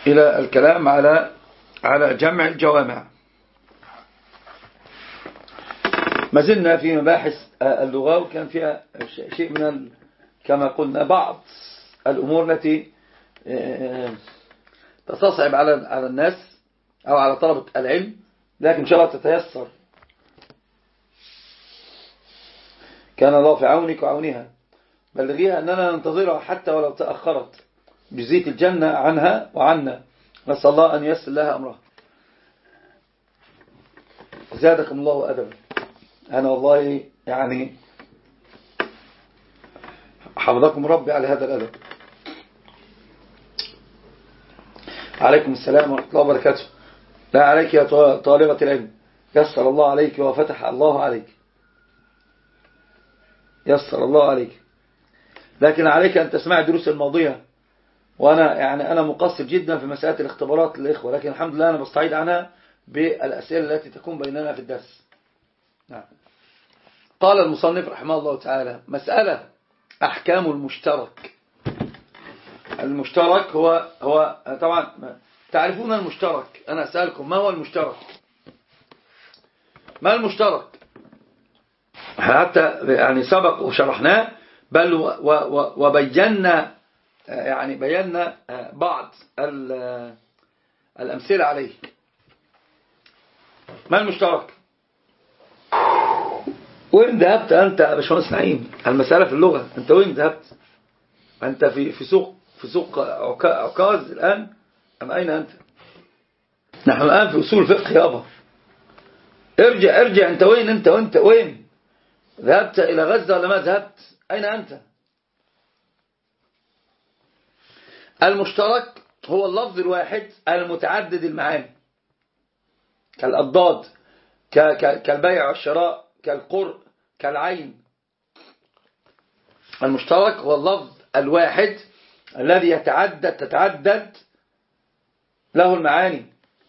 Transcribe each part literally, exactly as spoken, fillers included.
إلى الكلام على على جمع الجوامع. ما زلنا في مباحث اللغة، وكان فيها شيء من كما قلنا بعض الأمور التي تستصعب على على الناس أو على طلبة العلم، لكن إن شاء الله تتيسر. كان الله في عونك وعونها، بلغيها أننا ننتظرها حتى ولو تأخرت، جزية الجنة عنها وعنا، نسأل الله أن ييسر لها أمرها. زادكم الله أدبا. أنا والله يعني حفظكم ربي على هذا الأدب. عليكم السلام ورحمة الله وبركاته. لا عليك يا طالبة العلم، يسر الله عليك وفتح الله عليك، يسر الله عليك. لكن عليك أن تسمع الدروس الماضية، وأنا يعني أنا مقصر جدا في مسألة الاختبارات للإخوة، لكن الحمد لله أنا بستعيد عنها بالأسئلة التي تكون بيننا في الدرس. نعم. قال المصنف رحمه الله تعالى: مسألة أحكام المشترك. المشترك هو هو طبعا تعرفون المشترك. أنا أسألكم ما هو المشترك؟ ما المشترك؟ حتى يعني سبق وشرحناه، بل وبينا يعني بينا بعض الأمثلة عليه. ما المشترك؟ وين ذهبت أنت يا باشمهندس نعيم؟ المسألة في اللغة. أنت وين ذهبت؟ أنت في في سوق في سوق عكاظ الآن أم أين أنت؟ نحن الآن في أصول الفقه يابا. ارجع ارجع. أنت وين؟ أنت وأنت وين؟ ذهبت إلى غزة ولا ما ذهبت؟ أين أنت؟ المشترك هو اللفظ الواحد المتعدد المعاني، كالأضداد، كالبيع والشراء، كالقرء، كالعين. المشترك هو اللفظ الواحد الذي يتعدد تتعدد له المعاني،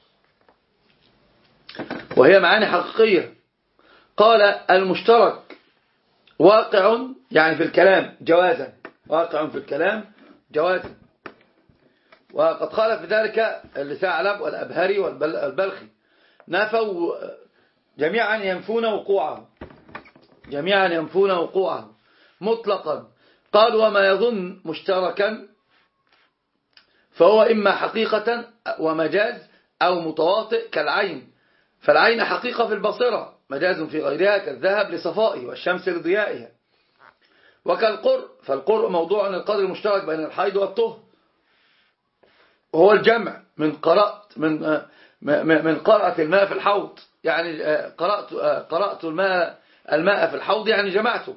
وهي معاني حقيقية. قال: المشترك واقع يعني في الكلام جوازا، واقع في الكلام جوازا. وقد قال في ذلك الثعلب والأبهري والبلخي، نفوا جميعا ينفون وقوعه، جميعا ينفون وقوعه مطلقا. قال: وما يظن مشتركا فهو إما حقيقة ومجاز أو متواطئ كالعين، فالعين حقيقة في البصرة، مجاز في غيرها كالذهب لصفائه والشمس لضيائها. وكالقرء، فالقرء موضوع القدر المشترك بين الحيض والطهر، وهو الجمع من قرأت من من قرأت الماء في الحوض، يعني قرأت قرأت الماء الماء في الحوض يعني جمعته.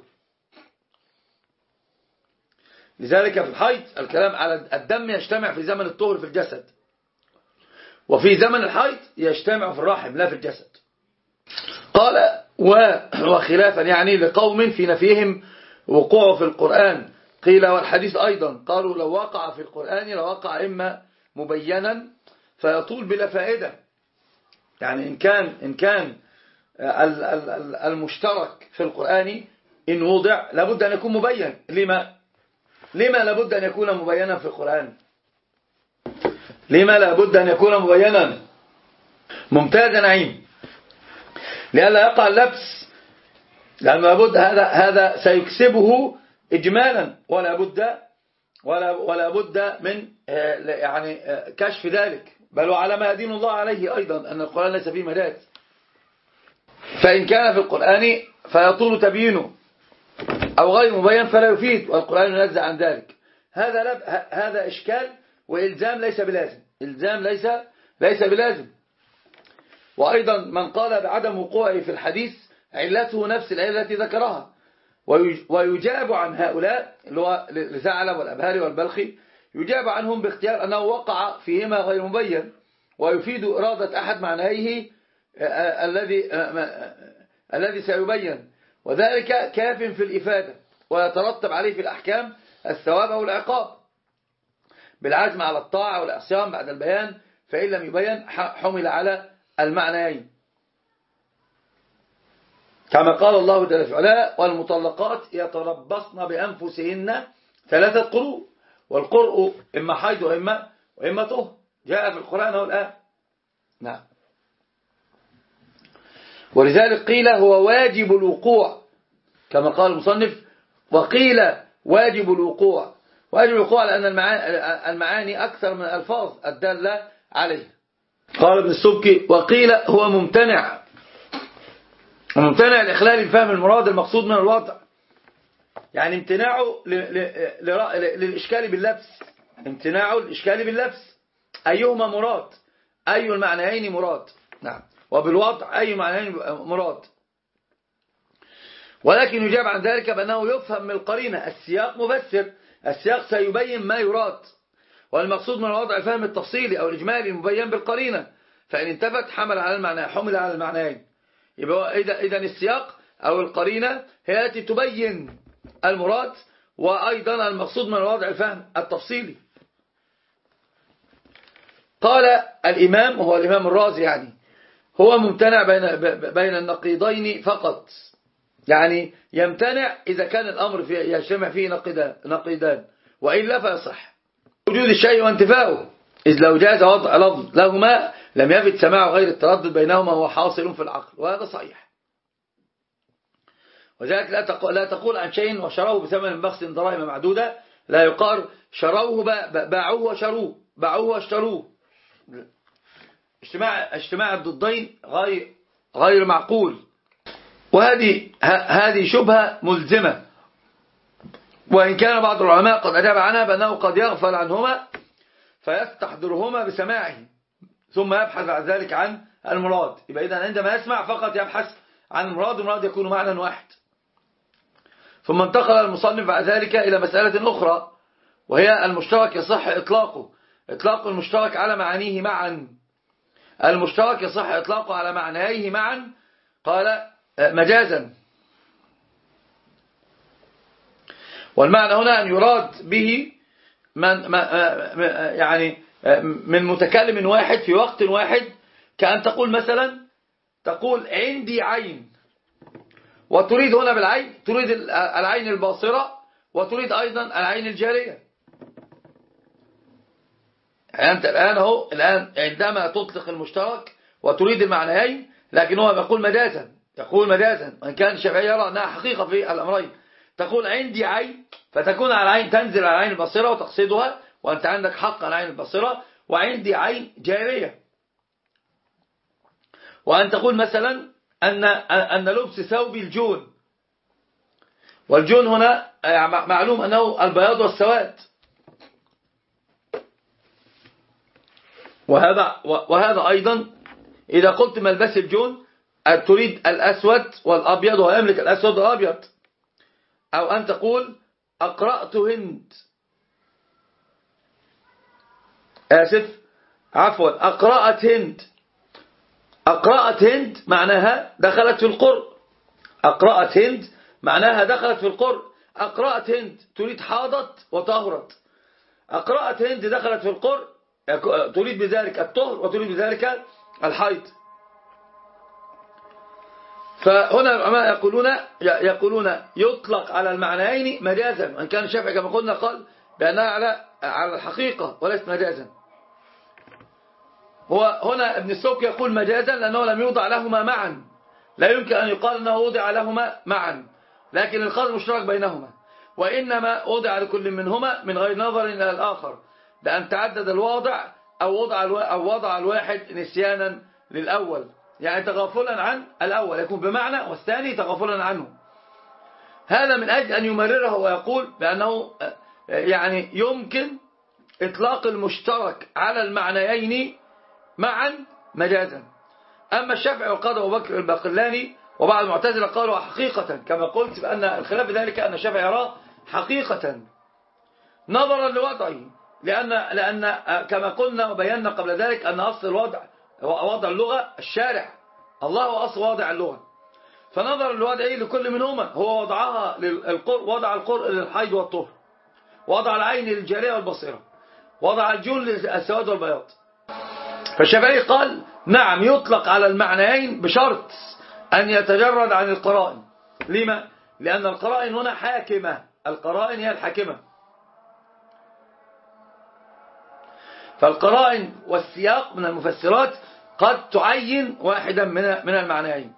لذلك في الحيض الكلام على الدم يجتمع في زمن الطهر في الجسد، وفي زمن الحيض يجتمع في الرحم لا في الجسد. قال: وخلافا يعني لقوم في نفيهم وقوعه في القرآن، قيل والحديث أيضا، قالوا لو وقع في القرآن لوقع إما مبينا فيطول بلا فائدة. يعني إن كان إن كان المشترك في القرآن إن وضع لابد أن يكون مبين. لما لما لابد أن يكون مبينا في القرآن؟ لما لابد أن يكون مبينا؟ ممتاز نعيم. لئلا يقع اللبس، لأن لابد هذا هذا سيكسبه إجمالا، ولا بد ولا ولا بد من يعني كشف ذلك، بل وعلى ما يدين الله عليه أيضا أن القرآن ليس فيه مجاز. فإن كان في القرآن فيطول تبيينه أو غير مبين فلا يفيد، والقرآن ينزع عن ذلك. هذا لب... هذا إشكال وإلزام ليس بلازم، إلزام ليس ليس بلازم. وأيضا من قال بعدم وقوعه في الحديث علته نفس العلة التي ذكرها، ويجاب عن هؤلاء اللي هو الثعلب والأبهري والبلخي، يجاب عنهم باختيار أنه وقع فيهما غير مبين، ويفيد إرادة أحد معنيه الذي الذي سيبين، وذلك كاف في الإفادة، ويترتب عليه في الأحكام الثواب أو العقاب بالعزم على الطاعة والعصيان بعد البيان، فإن لم يبين حمل على المعنيين، كما قال الله جل في علاه: والمطلقات يتربصن بأنفسهن ثلاثة قروء، والقرء إما حيض وإما وإما طهر. جاء في القرآن هو الآن. نعم. ولذلك قيل هو واجب الوقوع كما قال المصنف، وقيل واجب الوقوع. واجب الوقوع لأن المعاني أكثر من الألفاظ الدالة عليه. قال ابن السبكي وقيل هو ممتنع، ممتنع لإخلال الفهم المراد المقصود من الوضع، يعني امتناعه للإشكال باللبس، امتناعه للإشكال باللبس أيهما مراد، أي المعنيين مراد. نعم. وبالوضع أي معنيين مراد. ولكن يجاب عن ذلك بأنه يفهم من القرينة، السياق مفسر، السياق سيبين ما يراد، والمقصود من الوضع فهم التفصيلي أو الإجمالي المبين بالقرينة، فإن انتفت حمل على المعنى حمل على المعنيين. يبقى إذا إذا السياق أو القرينة هي التي تبين المراد، وأيضا المقصود من الوضع الفهم التفصيلي. قال الإمام وهو الإمام الرازي يعني هو ممتنع بين بين النقيضين فقط، يعني يمتنع إذا كان الأمر فيه يجتمع فيه نقيضان، وإلا فيصح وجود الشيء وانتفاؤه، إذ لو جاز وضع لفظ لهما لم يفت سماع غير التردد بينهما هو حاصل في العقل، وهذا صحيح. وذلك لا تقول عن شيء وشروه بثمن بخس دراهم معدودة، لا يقال شروه باعوه وشروه، باعوه واشتروه. اجتماع اجتماع الضدين غير غير معقول، وهذه هذه شبهة ملزمة، وإن كان بعض العلماء قد أجاب عنها بأنه قد يغفل عنهما فيستحضرهما بسماعه ثم يبحث بعد ذلك عن المراد. يبقى إذن عندما يسمع فقط يبحث عن المراد، والمراد يكون معنى واحد. ثم انتقل المصنف بعد ذلك إلى مسألة أخرى، وهي المشترك يصح إطلاقه، إطلاق المشترك على معانيه معا. المشترك يصح إطلاقه على معنيه معا، قال مجازا، والمعنى هنا أن يراد به من يعني من متكلم واحد في وقت واحد، كأن تقول مثلا تقول عندي عين، وتريد هنا بالعين تريد العين الباصرة، وتريد أيضا العين الجارية. يعني أنت الآن هو الآن عندما تطلق المشترك وتريد المعنيين، لكن هو يقول مجازا، يقول مجازا، وإن كان الشافعي يرى أنها حقيقة في الأمرين. تقول عندي عين، فتكون على العين تنزل على العين البصيرة وتقصدها، وأنت عندك حق على العين البصيرة، وعندي عين جارية. وأن تقول مثلا أن أن لبس ثوب الجون، والجون هنا معلوم أنه البياض والسواد، وهذا وهذا أيضا إذا قلت ملبس الجون تريد الأسود والأبيض، ويملك الأسود والأبيض. أو أن تقول أقرأت هند، آسف عفوا أقرأت هند، أقرأت هند معناها دخلت في القرء، أقرأت هند معناها دخلت في القرء. أقرأت هند تريد حاضت وطهرت، أقرأت هند دخلت في القرء، تريد بذلك الطهر وتريد بذلك الحيض. فهنا العلماء يقولون يقولون يطلق على المعنيين مجازا، وإن كان الشافعي كما قلنا قال بأنها على على الحقيقة وليس مجازا. هو هنا ابن السبكي يقول مجازا لأنه لم يوضع لهما معا، لا يمكن أن يقال أنه وضع لهما معا، لكن القدر مشترك بينهما، وإنما وضع لكل منهما من غير نظر إلى الآخر، لأن تعدد الواضع أو وضع أو وضع الواحد نسيانا للأول، يعني تغافلا عن الأول يكون بمعنى، والثاني تغافلا عنه. هذا من أجل أن يمرره ويقول بأنه يعني يمكن إطلاق المشترك على المعنيين معا مجازا. أما الشافعي وقال أبو بكر الباقلاني وبعض المعتزلة قالوا حقيقة، كما قلت بأن الخلاف ذلك أن الشافعي يراه حقيقة نظرا لوضعه، لأن لأن كما قلنا وبينا قبل ذلك أن أصل الوضع وضع اللغة الشارع، الله هو أصل وضع اللغة، فنظر لوضعه لكل منهما، هو وضعها للقرء، وضع القرء للحيض والطهر، وضع العين للجارية والبصيرة، وضع الجون للسواد والبياض. فالشافعي قال نعم يطلق على المعنيين بشرط أن يتجرد عن القرائن. لما؟ لأن القرائن هنا حاكمة، القرائن هي الحاكمة. فالقرائن والسياق من المفسرات قد تعين واحدا من من المعنيين.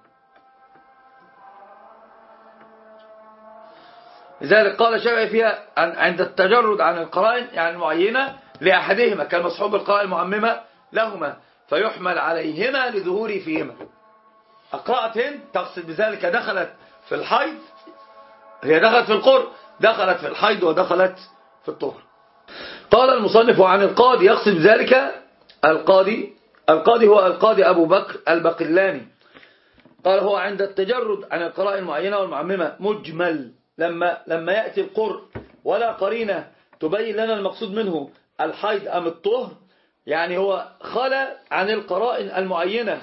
لذلك قال الشافعي فيها عند التجرد عن القرائن يعني المعينة لأحدهما كالمصحوب القرائن المعممة لهما فيحمل عليهما لظهور فيهما. أقرأت هند تقصد بذلك دخلت في الحيض، هي دخلت في القر، دخلت في الحيض ودخلت في الطهر. قال المصنف عن القاضي يقصد بذلك القاضي القاضي هو القاضي أبو بكر البقلاني. قال هو عند التجرد عن القرائن المعينة والمعممة مجمل، لما لما يأتي القر ولا قرينة تبين لنا المقصود منه الحيض أم الطهر، يعني هو خلى عن القرائن المعينة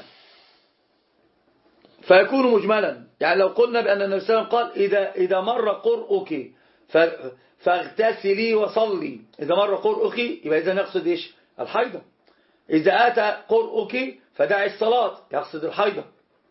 فيكون مجملا. يعني لو قلنا بأن النبي صلى الله عليه وسلم قال إذا, إذا مر قرؤك فاغتسلي وصلي، إذا مر قرؤك يبقى إذا نقصد إيش؟ الحيضة. إذا أتى قرؤك فدعي الصلاة يقصد الحيضة.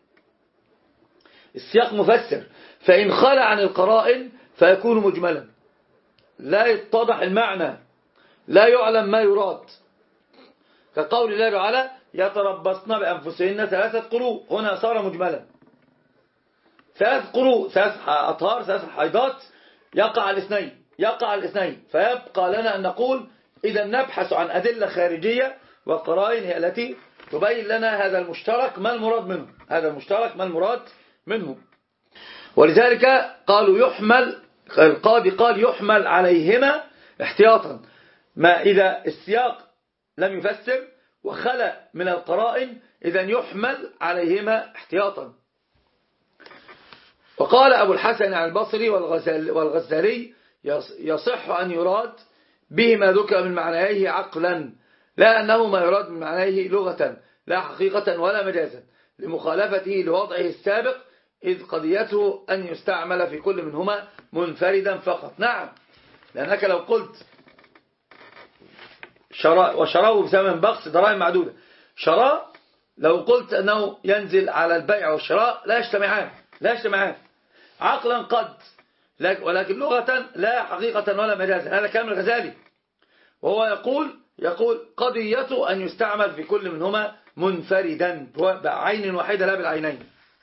السياق مفسر، فإن خلى عن القرائن فيكون مجملا، لا يتضح المعنى، لا يعلم ما يراد، كقول الله تعالى يتربصن بأنفسهن ثلاثة قروء، هنا صار مجملا. ثلاث قروء، ثلاث أطهار، ثلاث حيضات، يقع الاثنين يقع الاثنين فيبقى لنا أن نقول إذا نبحث عن أدلة خارجية وقرائن هي التي تبين لنا هذا المشترك ما المراد منه، هذا المشترك ما المراد منه. ولذلك قالوا يحمل، القاضي قال يحمل عليهما احتياطا، ما إذا السياق لم يفسر وخلى من القرائن إذن يحمل عليهما احتياطا. وقال أبو الحسن عن البصري والغزالي يصح أن يراد به ما ذكر من معنيه عقلا، لا أنه ما يراد من معنيه لغة لا حقيقة ولا مجازا، لمخالفته لوضعه السابق، إذ قضيته أن يستعمل في كل منهما منفردا فقط. نعم، لأنك لو قلت شراء وشراء بثمن بخس دراهم معدودة، شراء لو قلت أنه ينزل على البيع والشراء لا يجتمعان لا يجتمعان عقلا قد، ولكن لغة لا حقيقة ولا مجازا. هذا كلام الغزالي، وهو يقول يقول قضيته أن يستعمل في كل منهما منفردا بعين واحدة لا بالعينين.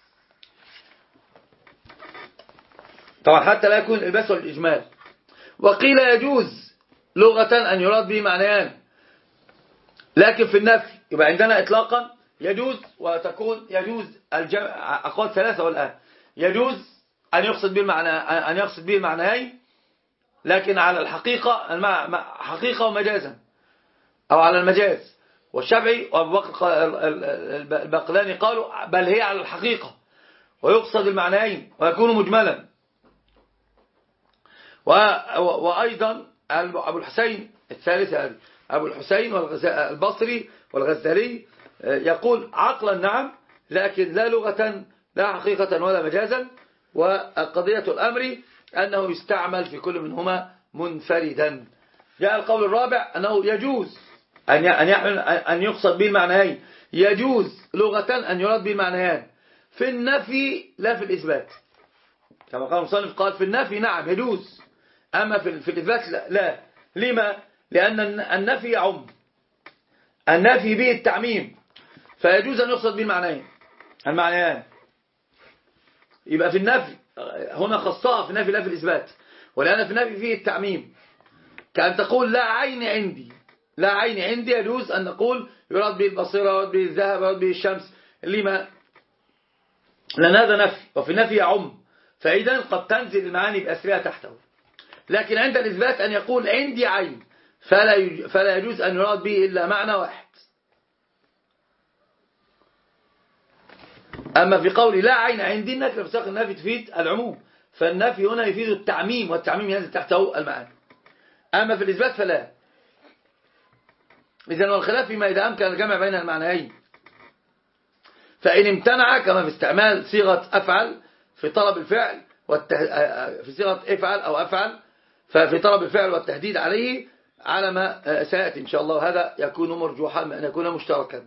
طبعا حتى لا يكون الإلباس والإجمال. وقيل يجوز لغة أن يراد به معنيان، لكن في النفي يبقى عندنا إطلاقا يجوز، وتكون يجوز الجمع أقوال ثلاثة والآن، يجوز أن يقصد به المعنى أن يقصد به المعنيين، لكن على الحقيقة حقيقة ومجازا أو على المجاز. والشافعي وأبو بكر البقلاني قالوا بل هي على الحقيقة ويقصد المعنيين ويكون مجملا. وأيضا أبو الحسين الثالثة أبو الحسين البصري والغزالي يقول عقلا نعم، لكن لا لغة لا حقيقة ولا مجازا. وقضية الأمر أنه يستعمل في كل منهما منفردا. جاء القول الرابع أنه يجوز أن أن يقصد به المعنيين، يجوز لغة أن يراد به المعنيان، في النفي لا في الإثبات، كما قال المصنف قال في النفي نعم يجوز، أما في الإثبات لا, لا. لما؟ لأن النفي يعم، النفي به التعميم، فيجوز أن يقصد به المعنيين المعنيان. يبقى في النفي هنا خصها في النفي لا في الإثبات، ولأن في النفي فيه التعميم، كأن تقول لا عين عندي، لا عين عندي يجوز أن نقول يراد به البصيرة، يراد به الذهب، يراد به الشمس. لما؟ لأن هذا نفي، وفي النفي يعم، فإذا قد تنزل المعاني بأسرها تحته. لكن عند الإثبات أن يقول عندي عين فلا فلا يجوز أن يراد به إلا معنى واحد. أما في قولي لا عين عندي، النفي في سياق النفي تفيد العموم، فالنفي هنا يفيد التعميم، والتعميم ينزل تحته المعاني. أما في الإثبات فلا. إذن والخلاف فيما إذا أمكن الجمع بين المعنيين، فإن امتنع كما في استعمال صيغة أفعل في طلب الفعل والته... في صيغة افعل أو أفعل، ففي طلب الفعل والتهديد عليه على ما سيأتي إن شاء الله، هذا يكون مرجوحا أن يكون مشتركا،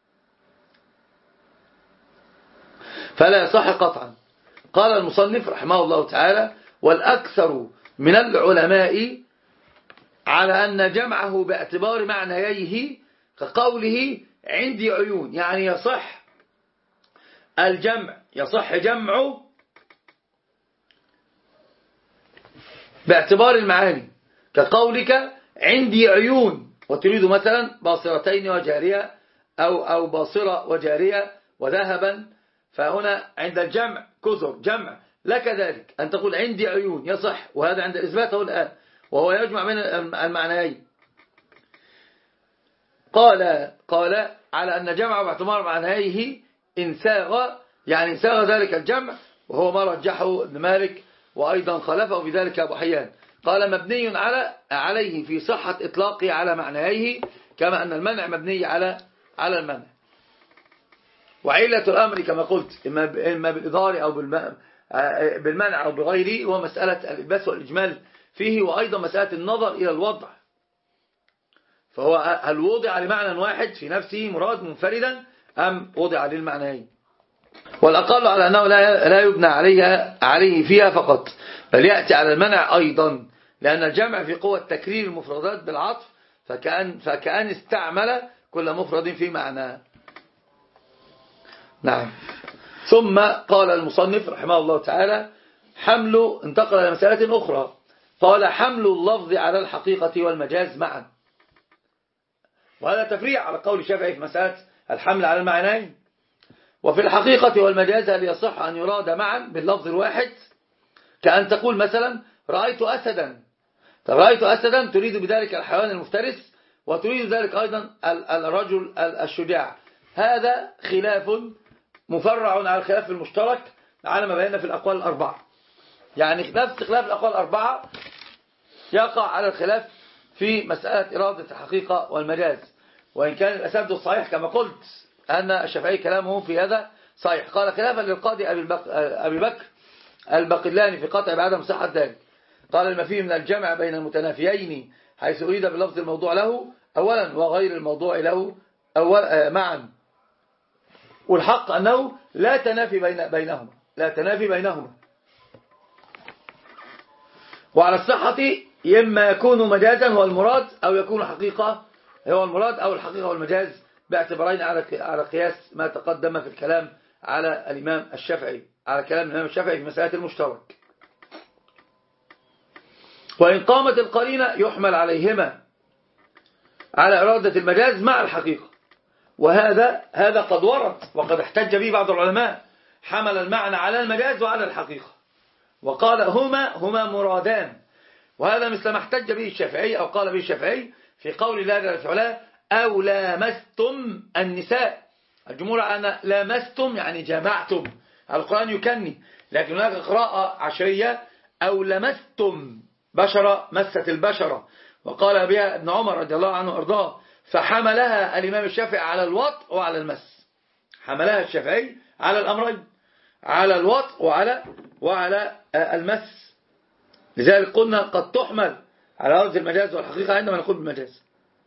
فلا يصح قطعا. قال المصنف رحمه الله تعالى والأكثر من العلماء على أن جمعه باعتبار معنييه كقوله عندي عيون، يعني يصح الجمع، يصح جمعه باعتبار المعاني كقولك عندي عيون وتريد مثلا باصرتين وجارية أو, أو باصرة وجارية وذهبا، فهنا عند الجمع كثر جمع لك ذلك أن تقول عندي عيون يصح، وهذا عند إثباته الآن وهو يجمع بين المعنيين. قال قال على أن جمع باعتبار معنييه إن ساغ، يعني ساغ ذلك الجمع، وهو ما رجحه ابن مالك وأيضا خلفه بذلك أبو حيان. قال مبني على عليه في صحة إطلاقه على معنييه، كما أن المنع مبني على على المنع. وعلة الأمر كما قلت إما بالإضارة أو بالمنع أو بغيره، هو مسألة الإلباس والإجمال فيه، وأيضا مسألة النظر إلى الوضع، فهو هل وضع لمعنى واحد في نفسه مراد منفردا أم وضع للمعنيين. والأقل على أنه لا يبنى عليها عليه فيها فقط، بل يأتي على المنع أيضا، لأن الجمع في قوة تكرير المفردات بالعطف، فكأن, فكأن استعمل كل مفرد في معنى. نعم. ثم قال المصنف رحمه الله تعالى حمل، انتقل إلى مسألة أخرى، قال حمل اللفظ على الحقيقة والمجاز معا. وهذا تفريع على قول الشافعي في مسألة الحمل على المعنيين. وفي الحقيقة والمجاز هل يصح أن يراد معا باللفظ الواحد؟ كأن تقول مثلا رأيت أسدا، طب رأيت أسدا تريد بذلك الحيوان المفترس، وتريد ذلك أيضا الرجل الشجاع. هذا خلاف مفرع على الخلاف المشترك على ما بينا في الأقوال الأربعة، يعني نفس خلاف الأقوال الأربعة يقع على الخلاف في مسألة إرادة الحقيقة والمجاز. وإن كان الأسد الصحيح كما قلت أن الشافعي كلامه في هذا صحيح. قال خلافا للقاضي أبي بكر الباقلاني في قطع بعدم صحة ذلك، قال المفيه من الجمع بين المتنافيين حيث أريد بلفظ الموضوع له أولا وغير الموضوع له أول معا، والحق أنه لا تنافي بين بينهما لا تنافي بينهما. وعلى الصحة إما يكون مجازا هو المراد، أو يكون حقيقة هو المراد، أو الحقيقة والمجاز باعتبارين على على قياس ما تقدم في الكلام على الإمام الشافعي، على كلام الإمام الشافعي في مسألة المشترك. وإن قامت القرينة يحمل عليهما على إرادة المجاز مع الحقيقة، وهذا هذا قد ورد وقد احتج به بعض العلماء، حمل المعنى على المجاز وعلى الحقيقة وقال هما هما مرادان. وهذا مثل ما احتج به الشافعي أو قال به الشافعي في قول الله جل وعلا أو لامستم النساء. الجمهور أن لامستم يعني جمعتم، القرآن يكني، لكن هناك قراءة عشرية أو لمستم بشرة مست البشرة، وقال بها ابن عمر رضي الله عنه وارضاه، فحملها الإمام الشافعي على الوطء وعلى المس. حملها الشافعي على الأمرين، على الوطء وعلى وعلى المس. لذلك قلنا قد تحمل على لفظ المجاز والحقيقة عندما نقول بالمجاز.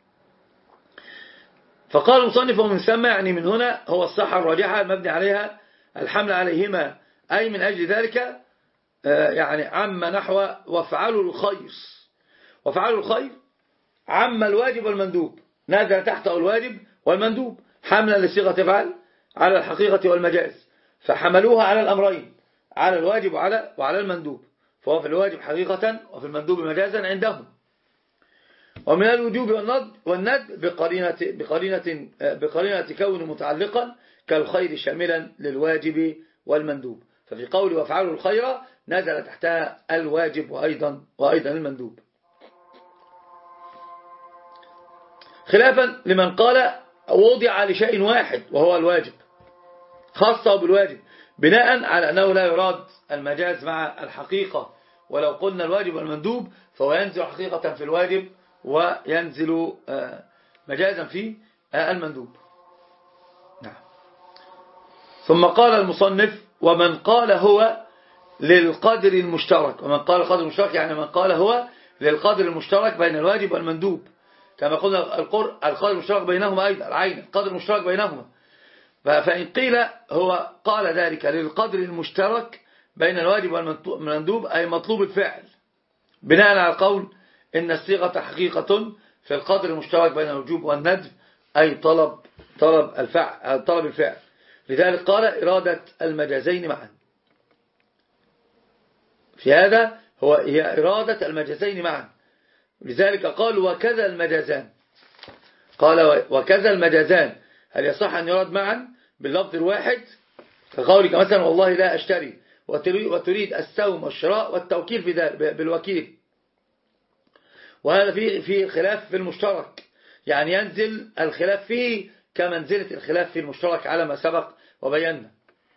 فقال المصنف ومن ثم يعني من هنا هو الصحة الراجحة المبني عليها الحمل عليهما، أي من أجل ذلك يعني عم نحو وافعلوا الخير. وافعلوا الخير عم الواجب والمندوب، نزل تحته الواجب والمندوب حملا لصيغة افعل على الحقيقة والمجاز، فحملوها على الأمرين، على الواجب وعلى وعلى المندوب، فهو في الواجب حقيقة وفي المندوب مجازا عندهم. ومن الوجوب والند والند بقرينة بقرينة بقرينة كون متعلقا كالخير شاملا للواجب والمندوب، ففي قول وافعلوا الخير نزل تحتها الواجب وأيضا وأيضا المندوب، خلافا لمن قال وضع لشيء واحد وهو الواجب، خاصة بالواجب بناء على أنه لا يراد المجاز مع الحقيقة. ولو قلنا الواجب والمندوب فهو ينزل حقيقة في الواجب وينزل مجازا في المندوب. نعم. ثم قال المصنف ومن قال هو للقدر المشترك. ومن قال القدر المشترك يعني من قال هو للقدر المشترك بين الواجب والمندوب، كما قلنا القدر المشترك بينهما أيضا العين القدر المشترك بينهما. فإن قيل هو قال ذلك للقدر المشترك بين الواجب والمندوب أي مطلوب الفعل، بناء على القول إن الصيغة حقيقة في القدر المشترك بين الوجوب والندب، أي طلب طلب الفعل طلب الفعل. لذلك قال إرادة المجازين معا. في هذا هو هي إرادة المجازين معا. لذلك قال وكذا المجازان. قال وكذا المجازان، هل يصح أن يراد معا باللفظ الواحد؟ كقولك مثلا والله لا أشتري، وتريد السوم والشراء والتوكيل بالوكيل، وهذا في في خلاف في المشترك، يعني ينزل الخلاف فيه كمنزلة الخلاف في المشترك على ما سبق وبينا.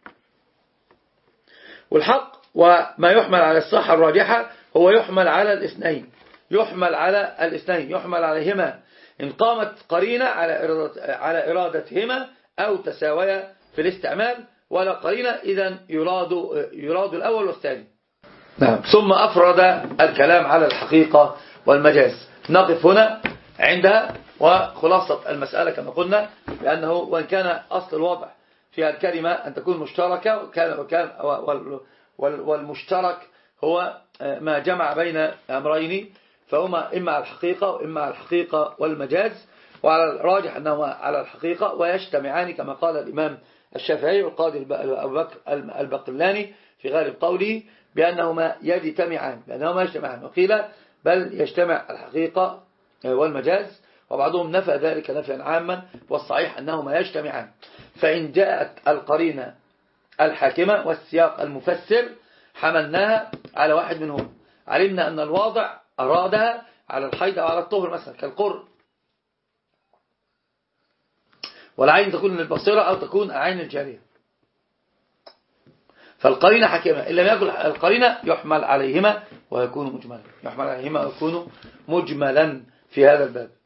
والحق وما يحمل على الصحة الراجحة هو يحمل على الاثنين، يحمل على الاثنين يحمل عليهما إن قامت قرينة على إرادة على إرادتهما أو تساويا في الاستعمال، ولا قرينة إذن يراد يراد الأول والثاني. نعم. ثم أفرد الكلام على الحقيقة والمجاز. نقف هنا عندها، وخلاصة المسألة كما قلنا بأنه وإن كان أصل الوضع فيها الكلمة أن تكون مشتركة، وكان وكان والمشترك هو ما جمع بين أمرين، فهما إما على الحقيقة وإما على الحقيقة والمجاز، وعلى الراجح أنهما على الحقيقة ويجتمعان كما قال الإمام الشافعي والقاضي أبو بكر البقلاني في غالب قوله بأنهما يجتمعان بأنهما يجتمعان وقيل بل يجتمع الحقيقة والمجاز، وبعضهم نفى ذلك نفيا عاما، والصحيح أنهما يجتمعان. فإن جاءت القرينة الحاكمة والسياق المفسر حملناها على واحد منهم، علمنا أن الواضع أرادها على الحيض أو على الطهر مثلا كالقر، والعين تكون للبصيرة أو تكون عين الجارية، فالقرينة حاكمة. إن لم يكن القرينة يحمل عليهما ويكون مجملا، يحمل عليهما ويكون مجملا في هذا الباب.